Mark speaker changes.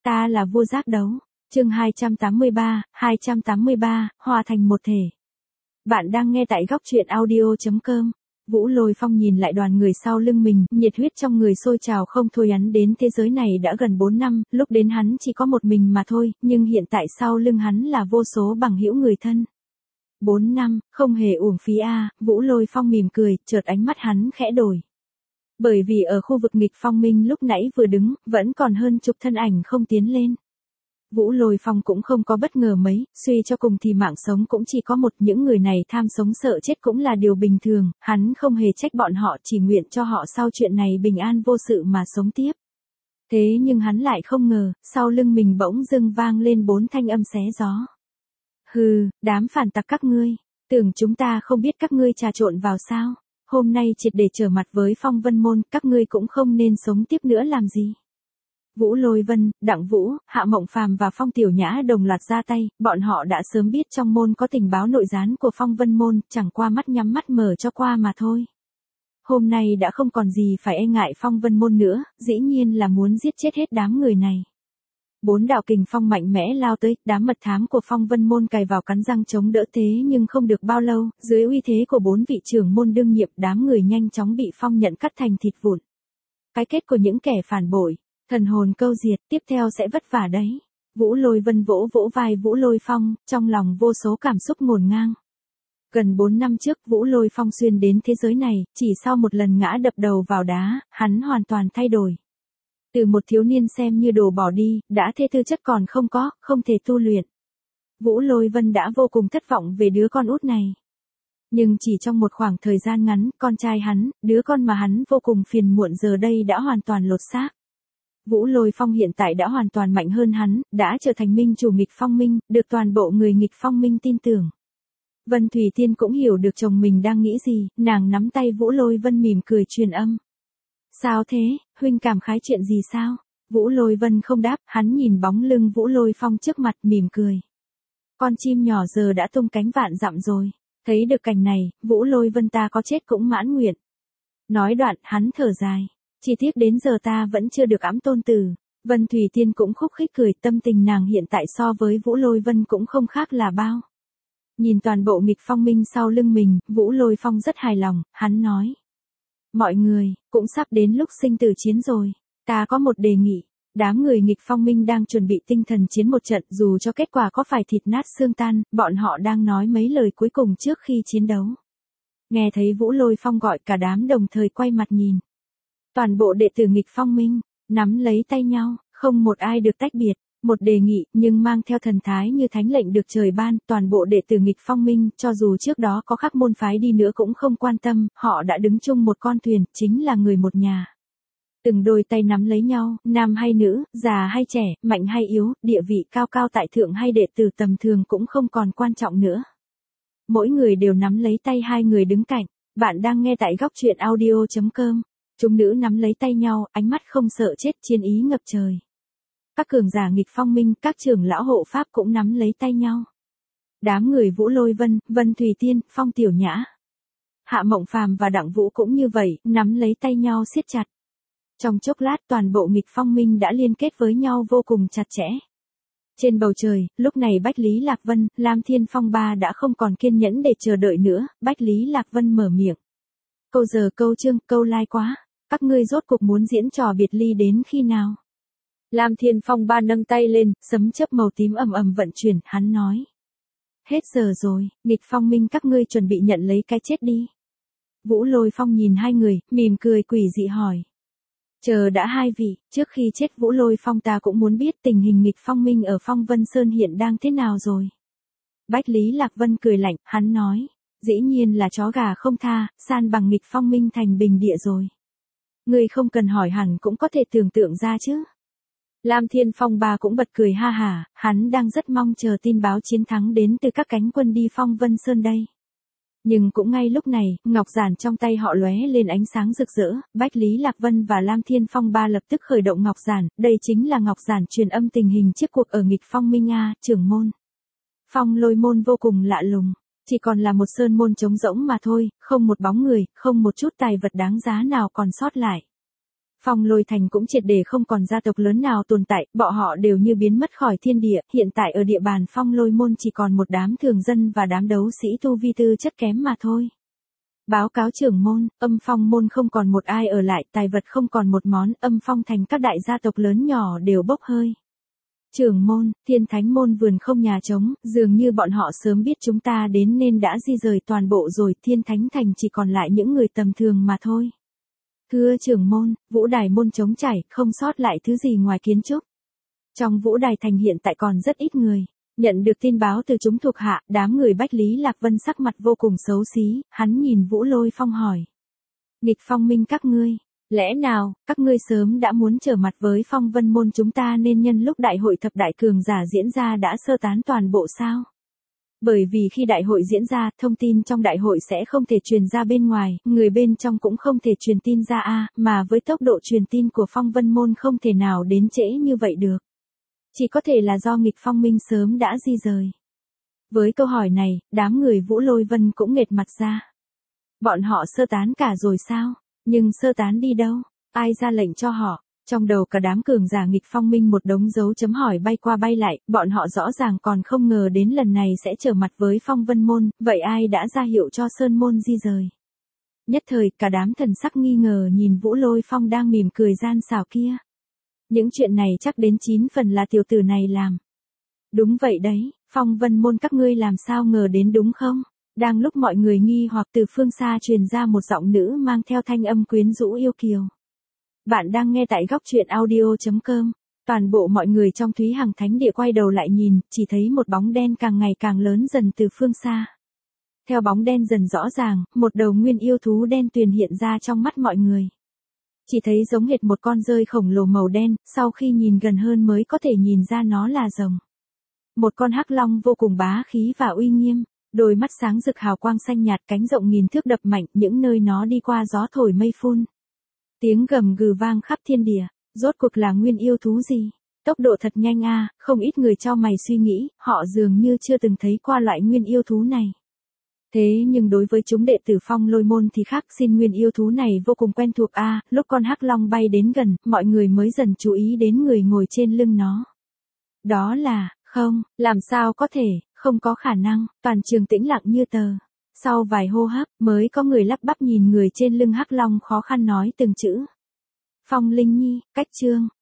Speaker 1: Ta là vua giác đấu. Chương 283, hòa thành một thể. Bạn đang nghe tại góc truyện audio.com. Vũ Lôi Phong nhìn lại đoàn người sau lưng mình, nhiệt huyết trong người sôi trào không thôi. Hắn đến thế giới này đã gần 4 năm, lúc đến hắn chỉ có một mình mà thôi, nhưng hiện tại sau lưng hắn là vô số bằng hữu người thân. 4 năm, không hề uổng phí a. Vũ Lôi Phong mỉm cười, chợt ánh mắt hắn khẽ đổi. Bởi vì ở khu vực nghịch phong minh lúc nãy vừa đứng, vẫn còn hơn chục thân ảnh không tiến lên. Vũ Lôi Phong cũng không có bất ngờ mấy, suy cho cùng thì mạng sống cũng chỉ có một, những người này tham sống sợ chết cũng là điều bình thường, hắn không hề trách bọn họ, chỉ nguyện cho họ sau chuyện này bình an vô sự mà sống tiếp. Thế nhưng hắn lại không ngờ, sau lưng mình bỗng dưng vang lên 4 thanh âm xé gió. Hừ, đám phản tặc các ngươi, tưởng chúng ta không biết các ngươi trà trộn vào sao? Hôm nay triệt để trở mặt với Phong Vân Môn, các ngươi cũng không nên sống tiếp nữa làm gì. Vũ Lôi Vân, Đặng Vũ, Hạ Mộng Phàm và Phong Tiểu Nhã đồng loạt ra tay, bọn họ đã sớm biết trong môn có tình báo nội gián của Phong Vân Môn, chẳng qua mắt nhắm mắt mở cho qua mà thôi. Hôm nay đã không còn gì phải e ngại Phong Vân Môn nữa, dĩ nhiên là muốn giết chết hết đám người này. 4 đạo kình phong mạnh mẽ lao tới, đám mật thám của Phong Vân Môn cày vào cắn răng chống đỡ, thế nhưng không được bao lâu, dưới uy thế của 4 vị trưởng môn đương nhiệm, đám người nhanh chóng bị Phong nhận cắt thành thịt vụn. Cái kết của những kẻ phản bội, thần hồn câu diệt, tiếp theo sẽ vất vả đấy. Vũ Lôi Vân vỗ vỗ vai Vũ Lôi Phong, trong lòng vô số cảm xúc ngổn ngang. Gần 4 năm trước Vũ Lôi Phong xuyên đến thế giới này, chỉ sau một lần ngã đập đầu vào đá, hắn hoàn toàn thay đổi. Từ một thiếu niên xem như đồ bỏ đi, đã thê tư chất còn không có, không thể tu luyện. Vũ Lôi Vân đã vô cùng thất vọng về đứa con út này. Nhưng chỉ trong một khoảng thời gian ngắn, con trai hắn, đứa con mà hắn vô cùng phiền muộn giờ đây đã hoàn toàn lột xác. Vũ Lôi Phong hiện tại đã hoàn toàn mạnh hơn hắn, đã trở thành minh chủ nghịch phong minh, được toàn bộ người nghịch phong minh tin tưởng. Vân Thủy Tiên cũng hiểu được chồng mình đang nghĩ gì, nàng nắm tay Vũ Lôi Vân mỉm cười truyền âm. Sao thế, huynh cảm khái chuyện gì sao? Vũ Lôi Vân không đáp, hắn nhìn bóng lưng Vũ Lôi Phong trước mặt mỉm cười. Con chim nhỏ giờ đã tung cánh vạn dặm rồi, thấy được cảnh này, Vũ Lôi Vân ta có chết cũng mãn nguyện. Nói đoạn, hắn thở dài. Chỉ tiếc đến giờ ta vẫn chưa được ẵm tôn tử. Vân Thủy Tiên cũng khúc khích cười, tâm tình nàng hiện tại so với Vũ Lôi Vân cũng không khác là bao. Nhìn toàn bộ nghịch phong minh sau lưng mình, Vũ Lôi Phong rất hài lòng, hắn nói. Mọi người, cũng sắp đến lúc sinh tử chiến rồi. Ta có một đề nghị. Đám người nghịch phong minh đang chuẩn bị tinh thần chiến một trận, dù cho kết quả có phải thịt nát xương tan, bọn họ đang nói mấy lời cuối cùng trước khi chiến đấu. Nghe thấy Vũ Lôi Phong gọi, cả đám đồng thời quay mặt nhìn. Toàn bộ đệ tử nghịch phong minh, nắm lấy tay nhau, không một ai được tách biệt. Một đề nghị, nhưng mang theo thần thái như thánh lệnh được trời ban, toàn bộ đệ tử nghịch phong minh, cho dù trước đó có khác môn phái đi nữa cũng không quan tâm, họ đã đứng chung một con thuyền, chính là người một nhà. Từng đôi tay nắm lấy nhau, nam hay nữ, già hay trẻ, mạnh hay yếu, địa vị cao cao tại thượng hay đệ tử tầm thường cũng không còn quan trọng nữa. Mỗi người đều nắm lấy tay hai người đứng cạnh. Bạn đang nghe tại góc truyện audio.com. Chúng nữ nắm lấy tay nhau, ánh mắt không sợ chết, chiến ý ngập trời. Các cường giả nghịch phong minh, các trưởng lão hộ pháp cũng nắm lấy tay nhau. Đám người Vũ Lôi Vân, Vân Thủy Tiên, Phong Tiểu Nhã, Hạ Mộng Phàm và Đặng Vũ cũng như vậy, nắm lấy tay nhau siết chặt. Trong chốc lát toàn bộ nghịch phong minh đã liên kết với nhau vô cùng chặt chẽ. Trên bầu trời, lúc này Bách Lý Lạc Vân, Lam Thiên Phong ba đã không còn kiên nhẫn để chờ đợi nữa, Bách Lý Lạc Vân mở miệng. Câu giờ câu chương, câu like quá. Các ngươi rốt cuộc muốn diễn trò biệt ly đến khi nào? Lam Thiên Phong ba nâng tay lên, sấm chớp màu tím ầm ầm vận chuyển, hắn nói. Hết giờ rồi, nghịch phong minh các ngươi chuẩn bị nhận lấy cái chết đi. Vũ Lôi Phong nhìn hai người, mỉm cười quỷ dị hỏi. Chờ đã hai vị, trước khi chết Vũ Lôi Phong ta cũng muốn biết tình hình nghịch phong minh ở Phong Vân Sơn hiện đang thế nào rồi. Bách Lý Lạc Vân cười lạnh, hắn nói. Dĩ nhiên là chó gà không tha, san bằng nghịch phong minh thành bình địa rồi. Người không cần hỏi hẳn cũng có thể tưởng tượng ra chứ. Lam Thiên Phong ba cũng bật cười ha hả, hắn đang rất mong chờ tin báo chiến thắng đến từ các cánh quân đi Phong Vân Sơn đây. Nhưng cũng ngay lúc này, ngọc giản trong tay họ lóe lên ánh sáng rực rỡ, Bách Lý Lạc Vân và Lam Thiên Phong ba lập tức khởi động ngọc giản, đây chính là ngọc giản truyền âm tình hình trước cuộc ở nghịch phong minh A, trưởng môn. Phong Lôi môn vô cùng lạ lùng. Chỉ còn là một sơn môn trống rỗng mà thôi, không một bóng người, không một chút tài vật đáng giá nào còn sót lại. Phong Lôi Thành cũng triệt để không còn gia tộc lớn nào tồn tại, bọn họ đều như biến mất khỏi thiên địa, hiện tại ở địa bàn Phong Lôi môn chỉ còn một đám thường dân và đám đấu sĩ tu vi tư chất kém mà thôi. Báo cáo trưởng môn, Âm Phong môn không còn một ai ở lại, tài vật không còn một món, Âm Phong thành các đại gia tộc lớn nhỏ đều bốc hơi. Trưởng môn, Thiên Thánh môn vườn không nhà trống, dường như bọn họ sớm biết chúng ta đến nên đã di rời toàn bộ rồi, Thiên Thánh thành chỉ còn lại những người tầm thường mà thôi. Thưa trưởng môn, Vũ Đài môn trống trải, không sót lại thứ gì ngoài kiến trúc. Trong Vũ Đài thành hiện tại còn rất ít người. Nhận được tin báo từ chúng thuộc hạ, đám người Bách Lý Lạc Vân sắc mặt vô cùng xấu xí, hắn nhìn Vũ Lôi Phong hỏi. Nghịch Phong Minh các ngươi, lẽ nào, các ngươi sớm đã muốn trở mặt với Phong Vân môn chúng ta nên nhân lúc đại hội thập đại cường giả diễn ra đã sơ tán toàn bộ sao? Bởi vì khi đại hội diễn ra, thông tin trong đại hội sẽ không thể truyền ra bên ngoài, người bên trong cũng không thể truyền tin ra mà với tốc độ truyền tin của Phong Vân môn không thể nào đến trễ như vậy được. Chỉ có thể là do Nghịch Phong Minh sớm đã di rời. Với câu hỏi này, đám người Vũ Lôi Vân cũng nghệt mặt ra. Bọn họ sơ tán cả rồi sao? Nhưng sơ tán đi đâu? Ai ra lệnh cho họ? Trong đầu cả đám cường giả Nghịch Phong Minh một đống dấu chấm hỏi bay qua bay lại, bọn họ rõ ràng còn không ngờ đến lần này sẽ trở mặt với Phong Vân môn, vậy ai đã ra hiệu cho Sơn môn di rời? Nhất thời, cả đám thần sắc nghi ngờ nhìn Vũ Lôi Phong đang mỉm cười gian xảo kia. Những chuyện này chắc đến 9 phần là tiểu tử này làm. Đúng vậy đấy, Phong Vân môn các ngươi làm sao ngờ đến đúng không? Đang lúc mọi người nghi hoặc từ phương xa truyền ra một giọng nữ mang theo thanh âm quyến rũ yêu kiều. Bạn đang nghe tại góc truyện audio.com. Toàn bộ mọi người trong Thúy Hằng Thánh Địa quay đầu lại nhìn, chỉ thấy một bóng đen càng ngày càng lớn dần từ phương xa. Theo bóng đen dần rõ ràng, một đầu nguyên yêu thú đen tuyền hiện ra trong mắt mọi người. Chỉ thấy giống hệt một con dơi khổng lồ màu đen, sau khi nhìn gần hơn mới có thể nhìn ra nó là rồng. Một con hắc long vô cùng bá khí và uy nghiêm, đôi mắt sáng rực hào quang xanh nhạt, cánh rộng nghìn thước đập mạnh, những nơi nó đi qua gió thổi mây phun. Tiếng gầm gừ vang khắp thiên địa, rốt cuộc là nguyên yêu thú gì? Tốc độ thật nhanh không ít người chau mày suy nghĩ, họ dường như chưa từng thấy qua loại nguyên yêu thú này. Thế nhưng đối với chúng đệ tử Phong Lôi môn thì khác, xin nguyên yêu thú này vô cùng quen thuộc lúc con hắc long bay đến gần, mọi người mới dần chú ý đến người ngồi trên lưng nó. Đó là, không, làm sao có thể, không có khả năng, toàn trường tĩnh lặng như tờ. Sau vài hô hấp, mới có người lắp bắp nhìn người trên lưng hắc long khó khăn nói từng chữ. Phong Linh Nhi, cách chương,